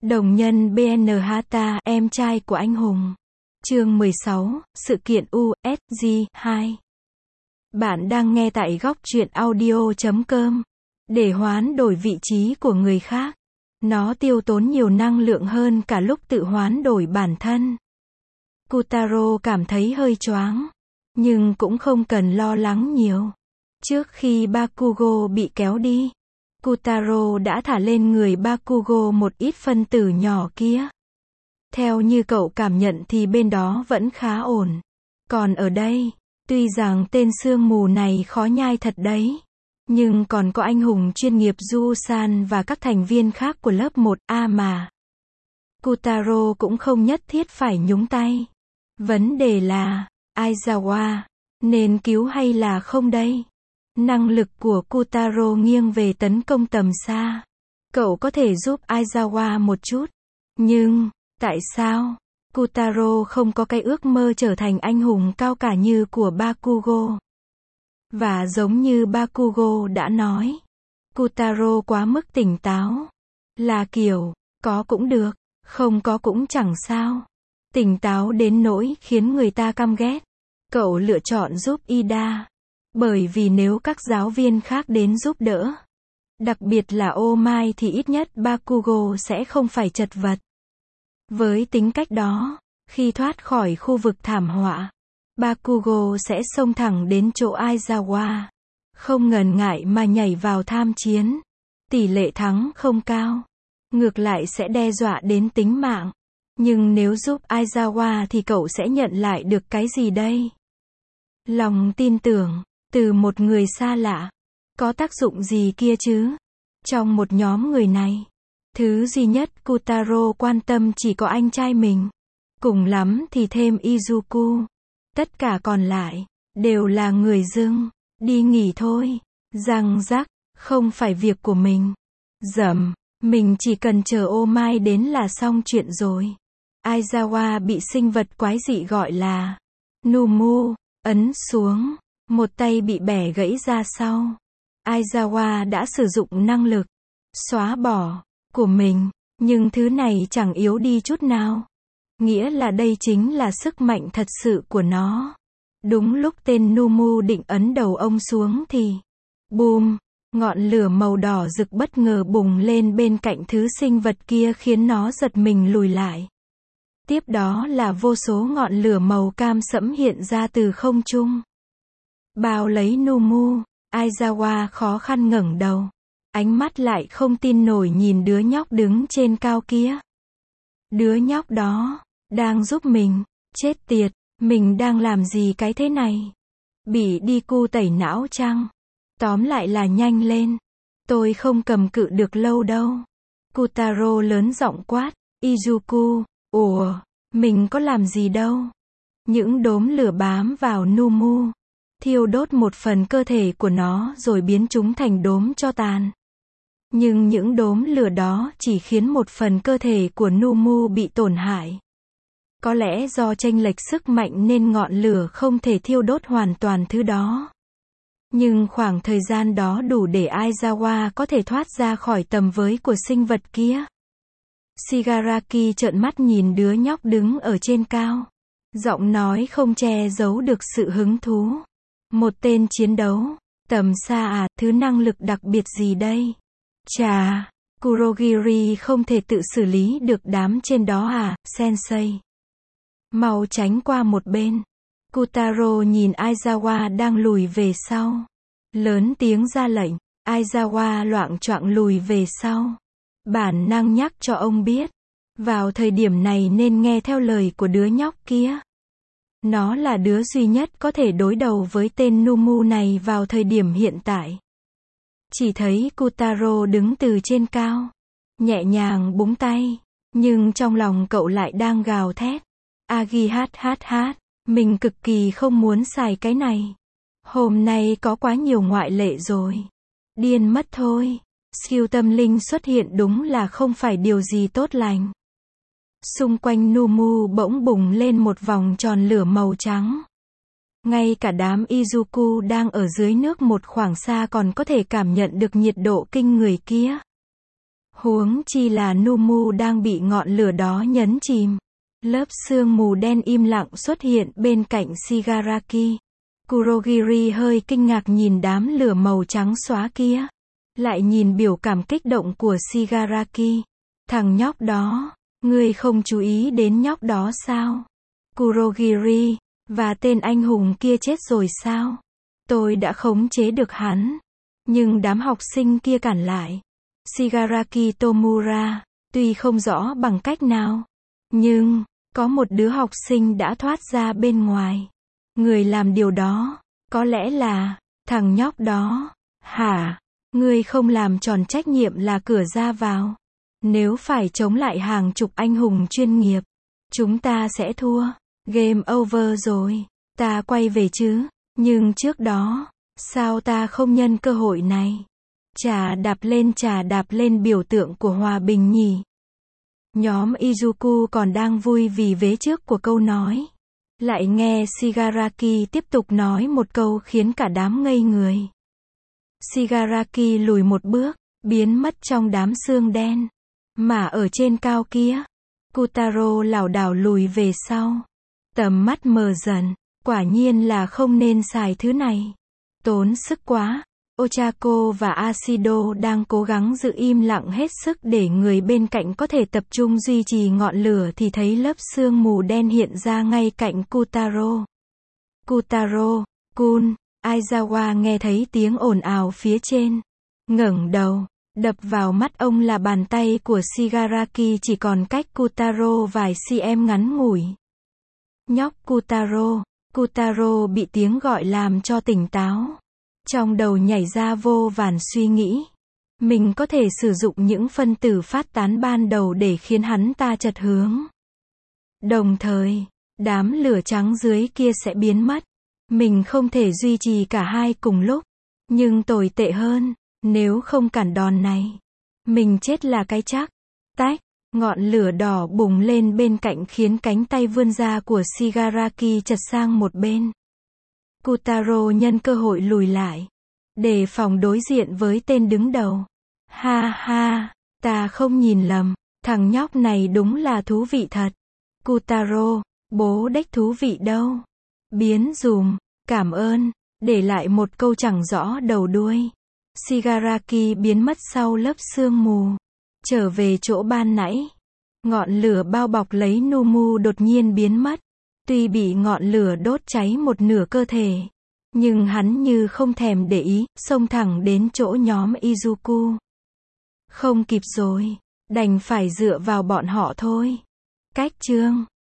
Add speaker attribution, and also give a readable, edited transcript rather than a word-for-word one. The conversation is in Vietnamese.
Speaker 1: Đồng nhân BN Hata, em trai của anh hùng. Chương 16, sự kiện USG 2. Bạn đang nghe tại góc truyện audio.com. Để hoán đổi vị trí của người khác, nó tiêu tốn nhiều năng lượng hơn cả lúc tự hoán đổi bản thân. Kotaro cảm thấy hơi choáng, nhưng cũng không cần lo lắng nhiều. Trước khi Bakugo bị kéo đi, Kotaro đã thả lên người Bakugo một ít phân tử nhỏ kia. Theo như cậu cảm nhận thì bên đó vẫn khá ổn. Còn ở đây, tuy rằng tên sương mù này khó nhai thật đấy, nhưng còn có anh hùng chuyên nghiệp Ju-san và các thành viên khác của lớp 1A mà. Kotaro cũng không nhất thiết phải nhúng tay. Vấn đề là, Aizawa nên cứu hay là không đây? Năng lực của Kotaro nghiêng về tấn công tầm xa. Cậu có thể giúp Aizawa một chút. Nhưng, tại sao? Kotaro không có cái ước mơ trở thành anh hùng cao cả như của Bakugo. Và giống như Bakugo đã nói, Kotaro quá mức tỉnh táo. Là kiểu, có cũng được, không có cũng chẳng sao. Tỉnh táo đến nỗi khiến người ta căm ghét. Cậu lựa chọn giúp Ida. Bởi vì nếu các giáo viên khác đến giúp đỡ, đặc biệt là Omai thì ít nhất Bakugo sẽ không phải chật vật. Với tính cách đó, khi thoát khỏi khu vực thảm họa, Bakugo sẽ xông thẳng đến chỗ Aizawa. Không ngần ngại mà nhảy vào tham chiến. Tỷ lệ thắng không cao. Ngược lại sẽ đe dọa đến tính mạng. Nhưng nếu giúp Aizawa thì cậu sẽ nhận lại được cái gì đây? Lòng tin tưởng từ một người xa lạ. Có tác dụng gì kia chứ? Trong một nhóm người này, thứ duy nhất Kotaro quan tâm chỉ có anh trai mình. Cùng lắm thì thêm Izuku. Tất cả còn lại, đều là người dưng. Đi nghỉ thôi. Răng rắc, không phải việc của mình. Dầm, mình chỉ cần chờ Omai đến là xong chuyện rồi. Aizawa bị sinh vật quái dị gọi là Numu, ấn xuống. Một tay bị bẻ gãy ra sau. Aizawa đã sử dụng năng lực xóa bỏ của mình, nhưng thứ này chẳng yếu đi chút nào. Nghĩa là đây chính là sức mạnh thật sự của nó. Đúng lúc tên Numu định ấn đầu ông xuống thì boom, ngọn lửa màu đỏ rực bất ngờ bùng lên bên cạnh thứ sinh vật kia khiến nó giật mình lùi lại. Tiếp đó là vô số ngọn lửa màu cam sẫm hiện ra từ không trung. Bao lấy Numu. Aizawa khó khăn ngẩng đầu. Ánh mắt lại không tin nổi nhìn đứa nhóc đứng trên cao kia. Đứa nhóc đó đang giúp mình. Chết tiệt, mình đang làm gì cái thế này? Bị đi cu tẩy não chăng? Tóm lại là nhanh lên. Tôi không cầm cự được lâu đâu. Kotaro lớn giọng quát. Izuku, ủa, mình có làm gì đâu. Những đốm lửa bám vào Numu, thiêu đốt một phần cơ thể của nó rồi biến chúng thành đốm tro tàn. Nhưng những đốm lửa đó chỉ khiến một phần cơ thể của Numu bị tổn hại. Có lẽ do chênh lệch sức mạnh nên ngọn lửa không thể thiêu đốt hoàn toàn thứ đó. Nhưng khoảng thời gian đó đủ để Aizawa có thể thoát ra khỏi tầm với của sinh vật kia. Shigaraki trợn mắt nhìn đứa nhóc đứng ở trên cao. Giọng nói không che giấu được sự hứng thú. Một tên chiến đấu tầm xa à, thứ năng lực đặc biệt gì đây? Chà, Kurogiri không thể tự xử lý được đám trên đó à, sensei? Mau tránh qua một bên. Kotaro nhìn Aizawa đang lùi về sau. Lớn tiếng ra lệnh. Aizawa loạng choạng lùi về sau. Bản năng nhắc cho ông biết. Vào thời điểm này nên nghe theo lời của đứa nhóc kia. Nó là đứa duy nhất có thể đối đầu với tên Numu này vào thời điểm hiện tại. Chỉ thấy Kotaro đứng từ trên cao, nhẹ nhàng búng tay, nhưng trong lòng cậu lại đang gào thét. Agi hát, mình cực kỳ không muốn xài cái này. Hôm nay có quá nhiều ngoại lệ rồi. Điên mất thôi. Siêu tâm linh xuất hiện đúng là không phải điều gì tốt lành. Xung quanh Numu bỗng bùng lên một vòng tròn lửa màu trắng. Ngay cả đám Izuku đang ở dưới nước một khoảng xa còn có thể cảm nhận được nhiệt độ kinh người kia. Huống chi là Numu đang bị ngọn lửa đó nhấn chìm. Lớp sương mù đen im lặng xuất hiện bên cạnh Shigaraki. Kurogiri hơi kinh ngạc nhìn đám lửa màu trắng xóa kia. Lại nhìn biểu cảm kích động của Shigaraki. Thằng nhóc đó, ngươi không chú ý đến nhóc đó sao? Kurogiri, và tên anh hùng kia chết rồi sao? Tôi đã khống chế được hắn. Nhưng đám học sinh kia cản lại. Shigaraki Tomura, tuy không rõ bằng cách nào. Nhưng, có một đứa học sinh đã thoát ra bên ngoài. Người làm điều đó, có lẽ là, thằng nhóc đó. Hả? Ngươi không làm tròn trách nhiệm là cửa ra vào. Nếu phải chống lại hàng chục anh hùng chuyên nghiệp, chúng ta sẽ thua. Game over rồi. Ta quay về chứ. Nhưng trước đó, sao ta không nhân cơ hội này? Trà đạp lên biểu tượng của hòa bình nhỉ? Nhóm Izuku còn đang vui vì vế trước của câu nói. Lại nghe Shigaraki tiếp tục nói một câu khiến cả đám ngây người. Shigaraki lùi một bước, biến mất trong đám sương đen. Mà ở trên cao kia, Kotaro lảo đảo lùi về sau. Tầm mắt mờ dần, quả nhiên là không nên xài thứ này. Tốn sức quá. Ochako và Ashido đang cố gắng giữ im lặng hết sức để người bên cạnh có thể tập trung duy trì ngọn lửa thì thấy lớp sương mù đen hiện ra ngay cạnh Kotaro. Kotaro-kun, Aizawa nghe thấy tiếng ồn ào phía trên. Ngẩng đầu, đập vào mắt ông là bàn tay của Shigaraki chỉ còn cách Kotaro vài cm ngắn ngủi. Nhóc Kotaro bị tiếng gọi làm cho tỉnh táo. Trong đầu nhảy ra vô vàn suy nghĩ. Mình có thể sử dụng những phân tử phát tán ban đầu để khiến hắn ta chệch hướng. Đồng thời, đám lửa trắng dưới kia sẽ biến mất. Mình không thể duy trì cả hai cùng lúc. Nhưng tồi tệ hơn, nếu không cản đòn này, mình chết là cái chắc. Tách, ngọn lửa đỏ bùng lên bên cạnh khiến cánh tay vươn ra của Shigaraki chật sang một bên. Kotaro nhân cơ hội lùi lại, đề phòng đối diện với tên đứng đầu. Ha ha, ta không nhìn lầm, thằng nhóc này đúng là thú vị thật. Kotaro, bố đếch thú vị đâu. Biến dùm, cảm ơn, để lại một câu chẳng rõ đầu đuôi. Shigaraki biến mất sau lớp sương mù, trở về chỗ ban nãy. Ngọn lửa bao bọc lấy Numu đột nhiên biến mất. Tuy bị ngọn lửa đốt cháy một nửa cơ thể, nhưng hắn như không thèm để ý, xông thẳng đến chỗ nhóm Izuku. Không kịp rồi, đành phải dựa vào bọn họ thôi. Cách chương